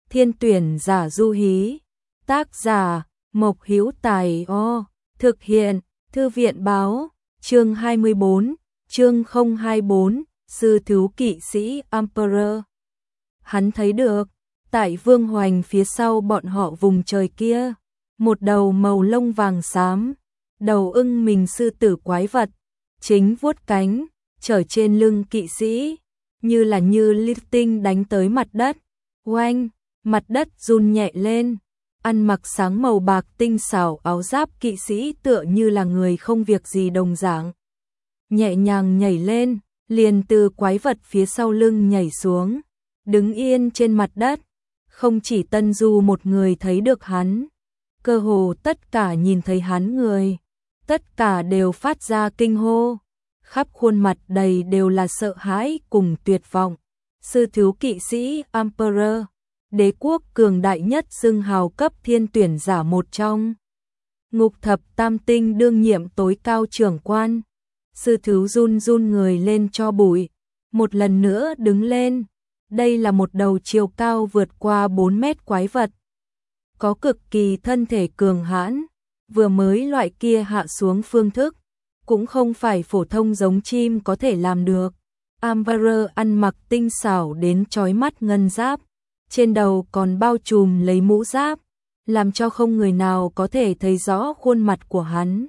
Thiên tuyển giả du hí. Tác giả Mộc Hữu Tài. Thực hiện Thư viện báo. Chương 24, chương 024, sư thiếu kỵ sĩ Emperor. Hắn thấy được, tại Vương Hoành phía sau bọn họ vùng trời kia, một đầu màu lông vàng xám, đầu ưng mình sư tử quái vật, chính vuốt cánh, chở trên lưng kỵ sĩ, như lifting đánh tới mặt đất. Oanh, mặt đất run nhẹ lên. Ăn mặc sáng màu bạc tinh xảo áo giáp kỵ sĩ tựa như là người không việc gì đồng dạng. Nhẹ nhàng nhảy lên, liền từ quái vật phía sau lưng nhảy xuống, đứng yên trên mặt đất. Không chỉ Tân Du một người thấy được hắn, cơ hồ tất cả nhìn thấy hắn người, tất cả đều phát ra kinh hô, khắp khuôn mặt đầy đều là sợ hãi cùng tuyệt vọng. Sư thiếu kỵ sĩ Emperor, đế quốc cường đại nhất xưng hào cấp thiên tuyển giả một trong. Ngục thập tam tinh đương nhiệm tối cao trưởng quan. Sư thiếu run run người lên cho bụi, một lần nữa đứng lên. Đây là một đầu chiều cao vượt qua 4 mét quái vật, có cực kỳ thân thể cường hãn, vừa mới loại kia hạ xuống phương thức, cũng không phải phổ thông giống chim có thể làm được. Emperor ăn mặc tinh xảo đến chói mắt ngân giáp, trên đầu còn bao trùm lấy mũ giáp, làm cho không người nào có thể thấy rõ khuôn mặt của hắn.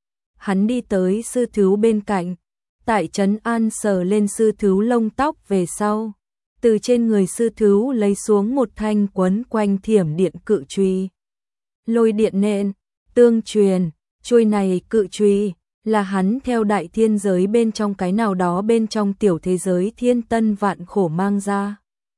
Hắn đi tới sư thiếu bên cạnh, tại trấn an sờ lên sư thiếu lông tóc về sau, từ trên người sư thiếu lấy xuống một thanh quấn quanh thiểm điện cự chùy. Lôi điện nện, tương truyền, chuôi này cự chùy là hắn theo đại thiên giới bên trong cái nào đó bên trong tiểu thế giới thiên tân vạn khổ mang ra.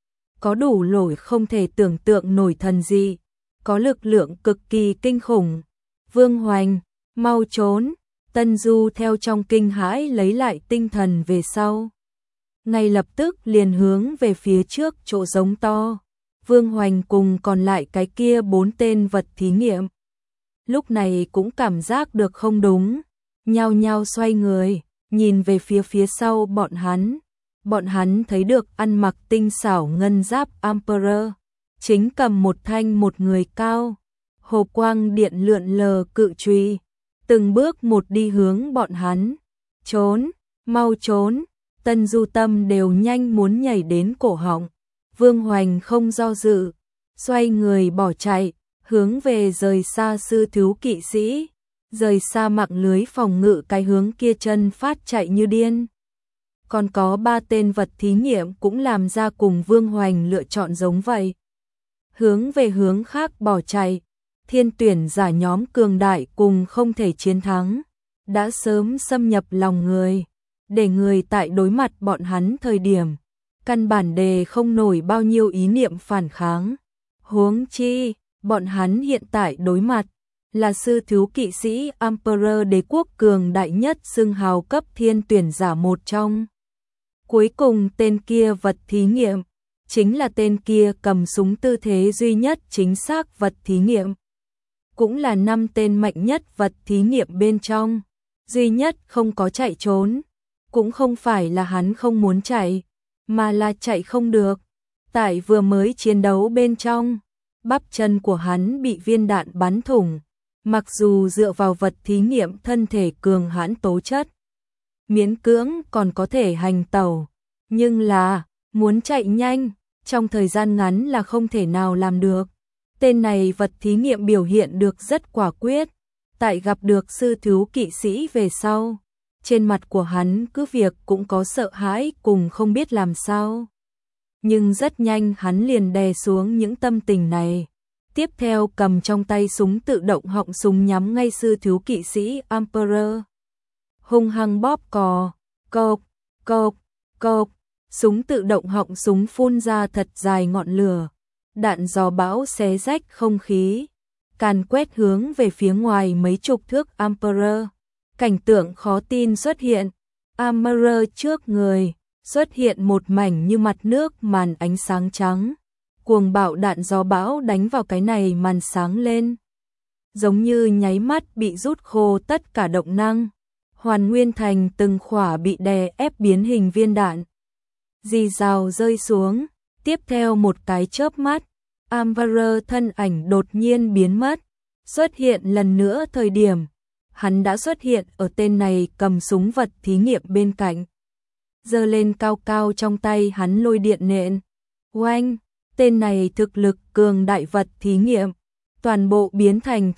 Có đủ lỗi không thể tưởng tượng nổi thần dị, có lực lượng cực kỳ kinh khủng. Vương Hoành, mau trốn. Tân Du theo trong kinh hãi lấy lại tinh thần về sau, ngay lập tức liền hướng về phía trước chỗ giống to. Vương Hoành cùng còn lại cái kia 4 tên vật thí nghiệm lúc này cũng cảm giác được không đúng, nhao nhao xoay người, nhìn về phía sau bọn hắn. Bọn hắn thấy được ăn mặc tinh xảo ngân giáp Emperor, chính cầm một thanh một người cao, hồ quang điện lượn lờ cự chùy, từng bước một đi hướng bọn hắn. Trốn, mau trốn. Tân Du tâm đều nhanh muốn nhảy đến cổ họng. Vương Hoành không do dự, xoay người bỏ chạy, hướng về rời xa sư thiếu kỵ sĩ, rời xa mạng lưới phòng ngự cái hướng kia chân phát chạy như điên. Còn có 3 tên vật thí nghiệm cũng làm ra cùng Vương Hoành lựa chọn giống vậy, hướng về hướng khác bỏ chạy. Thiên tuyển giả nhóm cường đại cùng không thể chiến thắng, đã sớm xâm nhập lòng người, để người tại đối mặt bọn hắn thời điểm, căn bản đề không nổi bao nhiêu ý niệm phản kháng. Huống chi, bọn hắn hiện tại đối mặt là sư thiếu kỵ sĩ Emperor đế quốc cường đại nhất xưng hào cấp thiên tuyển giả một trong. Cuối cùng tên kia vật thí nghiệm, chính là tên kia cầm súng tư thế duy nhất chính xác vật thí nghiệm. Cũng là 5 tên mạnh nhất vật thí nghiệm bên trong, duy nhất không có chạy trốn. Cũng không phải là hắn không muốn chạy, mà là chạy không được. Tại vừa mới chiến đấu bên trong, bắp chân của hắn bị viên đạn bắn thủng. Mặc dù dựa vào vật thí nghiệm thân thể cường hãn tố chất, miễn cưỡng còn có thể hành tẩu, nhưng là muốn chạy nhanh, trong thời gian ngắn là không thể nào làm được. Tên này vật thí nghiệm biểu hiện được rất quả quyết, tại gặp được sư thiếu kỵ sĩ về sau, trên mặt của hắn cứ việc cũng có sợ hãi cùng không biết làm sao. Nhưng rất nhanh hắn liền đè xuống những tâm tình này. Tiếp theo cầm trong tay súng tự động họng súng nhắm ngay sư thiếu kỵ sĩ Emperor. Hung hăng bóp cò, cộp, cộp, cộp, súng tự động họng súng phun ra thật dài ngọn lửa. Đạn gió bão xé rách không khí, càn quét hướng về phía ngoài mấy chục thước Emperor. Cảnh tượng khó tin xuất hiện, Emperor trước người, xuất hiện một mảnh như mặt nước màn ánh sáng trắng. Cuồng bạo đạn gió bão đánh vào cái này màn sáng lên, giống như nháy mắt bị rút khô tất cả động năng, hoàn nguyên thành từng khỏa bị đè ép biến hình viên đạn. Rì rào rơi xuống, tiếp theo một cái chớp mắt, Amber thân ảnh đột nhiên biến mất, xuất hiện lần nữa thời điểm, hắn đã xuất hiện ở tên này cầm súng vật thí nghiệm bên cạnh. Giơ lên cao cao trong tay hắn lôi điện nện. Oanh, tên này thực lực cường đại vật thí nghiệm, toàn bộ biến thành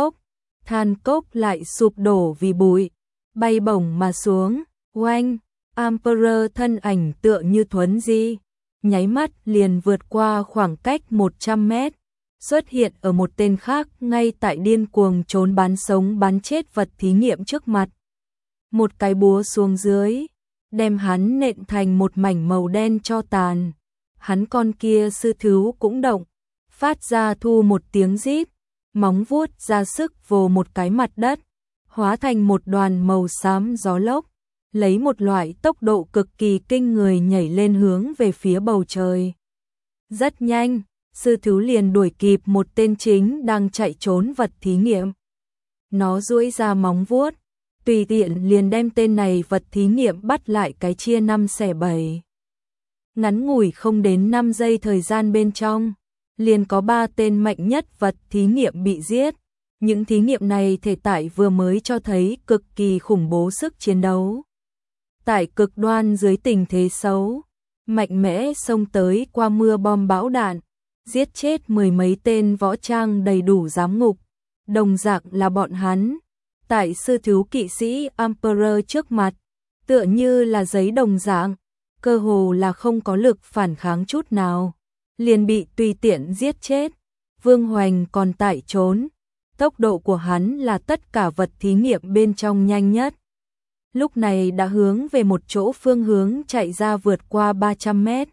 than cốc lại sụp đổ vì bụi, bay bổng mà xuống. Oanh, Amber thân ảnh tựa như thuấn di, nháy mắt liền vượt qua khoảng cách 100 mét, xuất hiện ở một tên khác ngay tại điên cuồng trốn bắn sống bắn chết vật thí nghiệm trước mặt. Một cái búa xuống dưới, đem hắn nện thành một mảnh màu đen cho tàn. Hắn con kia sư thú cũng động, phát ra thu một tiếng rít, móng vuốt ra sức vồ một cái mặt đất, hóa thành một đoàn màu xám gió lốc, lấy một loại tốc độ cực kỳ kinh người nhảy lên hướng về phía bầu trời. Rất nhanh, sư thú liền đuổi kịp một tên chính đang chạy trốn vật thí nghiệm. Nó duỗi ra móng vuốt, tùy tiện liền đem tên này vật thí nghiệm bắt lại cái chia 5 xẻ 7. Ngắn ngủi không đến 5 giây thời gian bên trong, liền có 3 tên mạnh nhất vật thí nghiệm bị giết. Những thí nghiệm này thể tại vừa mới cho thấy cực kỳ khủng bố sức chiến đấu. Tại cực đoan dưới tình thế xấu, mạnh mẽ xông tới qua mưa bom bão đạn, giết chết 10 mấy tên võ trang đầy đủ giám ngục. Đồng dạng là bọn hắn, tại sư thú kỵ sĩ Emperor trước mặt, tựa như là giấy đồng dạng, cơ hồ là không có lực phản kháng chút nào, liền bị tùy tiện giết chết. Vương Hoành còn tại trốn, tốc độ của hắn là tất cả vật thí nghiệm bên trong nhanh nhất. Lúc này đã hướng về một chỗ phương hướng chạy ra vượt qua 300 mét.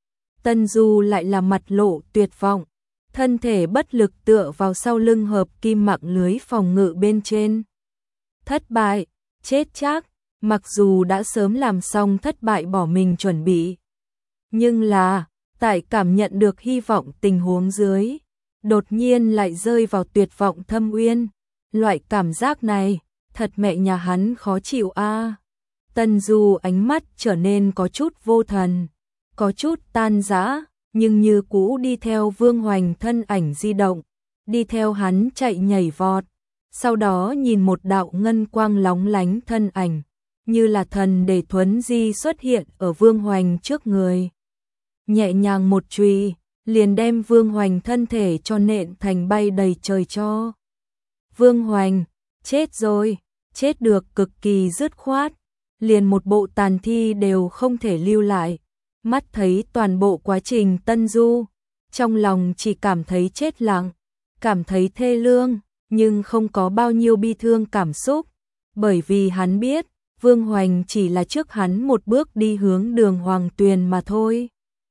Tân Du lại là mặt lộ tuyệt vọng, thân thể bất lực tựa vào sau lưng hợp kim mạng lưới phòng ngự bên trên. Thất bại, chết chắc, mặc dù đã sớm làm xong thất bại bỏ mình chuẩn bị. Nhưng là, tại cảm nhận được hy vọng tình huống dưới, đột nhiên lại rơi vào tuyệt vọng thâm uyên. Loại cảm giác này, thật mẹ nhà hắn khó chịu a. Tân Du ánh mắt trở nên có chút vô thần, có chút tan rã, nhưng như cũ đi theo Vương Hoành thân ảnh di động, đi theo hắn chạy nhảy vọt, sau đó nhìn một đạo ngân quang lóng lánh thân ảnh, như là thần để thuấn di xuất hiện ở Vương Hoành trước người. Nhẹ nhàng một chùy, liền đem Vương Hoành thân thể cho nện thành bay đầy trời cho. Vương Hoành, chết rồi, chết được cực kỳ dứt khoát, liền một bộ tàn thi đều không thể lưu lại. Mắt thấy toàn bộ quá trình Tân Du, trong lòng chỉ cảm thấy chết lặng, cảm thấy thê lương, nhưng không có bao nhiêu bi thương cảm xúc, bởi vì hắn biết, Vương Hoành chỉ là trước hắn một bước đi hướng đường Hoàng Tuyền mà thôi.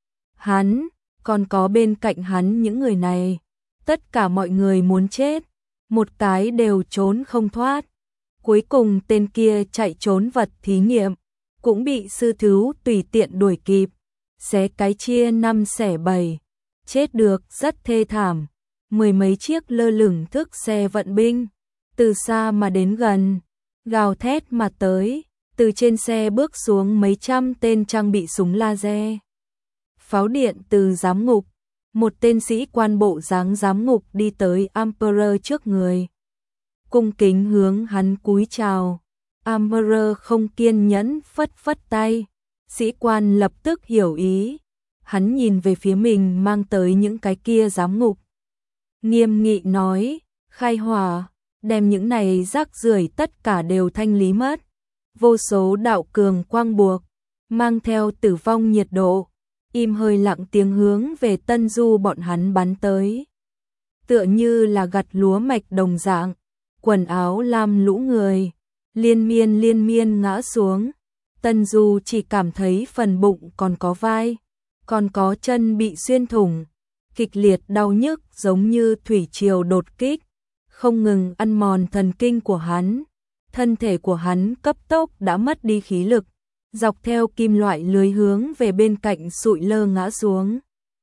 Hắn, còn có bên cạnh hắn những người này, tất cả mọi người muốn chết, một cái đều trốn không thoát. Cuối cùng tên kia chạy trốn vật thí nghiệm, cũng bị sư thú tùy tiện đuổi kịp, xé cái chia 5 xẻ 7, chết được rất thê thảm. 10 mấy chiếc lơ lửng thức xe vận binh, từ xa mà đến gần, gào thét mà tới, từ trên xe bước xuống mấy trăm tên trang bị súng laser. Pháo điện từ giám ngục, một tên sĩ quan bộ dáng giám ngục đi tới Emperor trước người. Cung kính hướng hắn cúi chào, Emperor không kiên nhẫn phất phất tay, sĩ quan lập tức hiểu ý, hắn nhìn về phía mình mang tới những cái kia giám ngục. Nghiêm nghị nói, khai hỏa, đem những này rác rưởi tất cả đều thanh lý mất. Vô số đạo cường quang buộc, mang theo tử vong nhiệt độ, im hơi lặng tiếng hướng về Tân Du bọn hắn bắn tới. Tựa như là gặt lúa mạch đồng dạng, quần áo lam lũ người, liên miên ngã xuống. Tân Du chỉ cảm thấy phần bụng còn có vai, còn có chân bị xuyên thủng, kịch liệt đau nhức giống như thủy triều đột kích, không ngừng ăn mòn thần kinh của hắn. Thân thể của hắn cấp tốc đã mất đi khí lực, dọc theo kim loại lưới hướng về bên cạnh sụi lơ ngã xuống.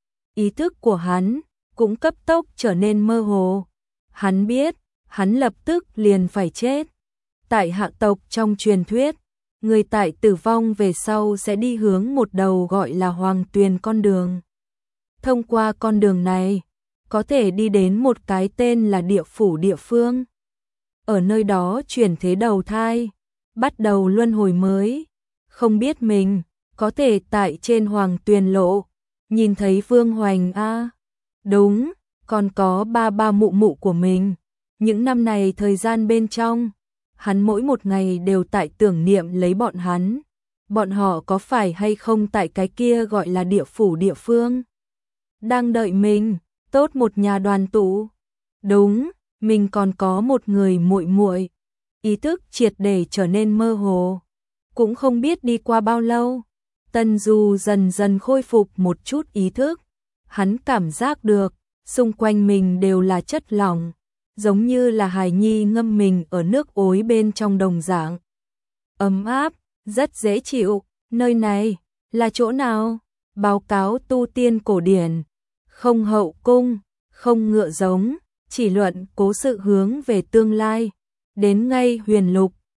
Ý thức của hắn cũng cấp tốc trở nên mơ hồ. Hắn biết, hắn lập tức liền phải chết. Tại hạ tộc trong truyền thuyết, người tại tử vong về sau sẽ đi hướng một đầu gọi là Hoàng Tuyền con đường. Thông qua con đường này, có thể đi đến một cái tên là địa phủ địa phương. Ở nơi đó chuyển thế đầu thai, bắt đầu luân hồi mới, không biết mình có thể tại trên Hoàng Tuyền Lộ nhìn thấy Vương Hoành a. Đúng, còn có ba ba mụ mụ của mình. Những năm này thời gian bên trong, hắn mỗi một ngày đều tại tưởng niệm lấy bọn hắn. Bọn họ có phải hay không tại cái kia gọi là địa phủ địa phương? Đang đợi mình, tốt một nhà đoàn tụ. Đúng, mình còn có một người muội muội. Ý thức triệt để trở nên mơ hồ. Cũng không biết đi qua bao lâu, Tần Du dần dần khôi phục một chút ý thức. Hắn cảm giác được, xung quanh mình đều là chất lỏng, giống như là hài nhi ngâm mình ở nước ối bên trong đồng dạng. Ấm áp, rất dễ chịu, nơi này là chỗ nào? Báo cáo tu tiên cổ điển, không hậu cung, không ngựa giống, chỉ luận cố sự hướng về tương lai, đến ngay huyền lục,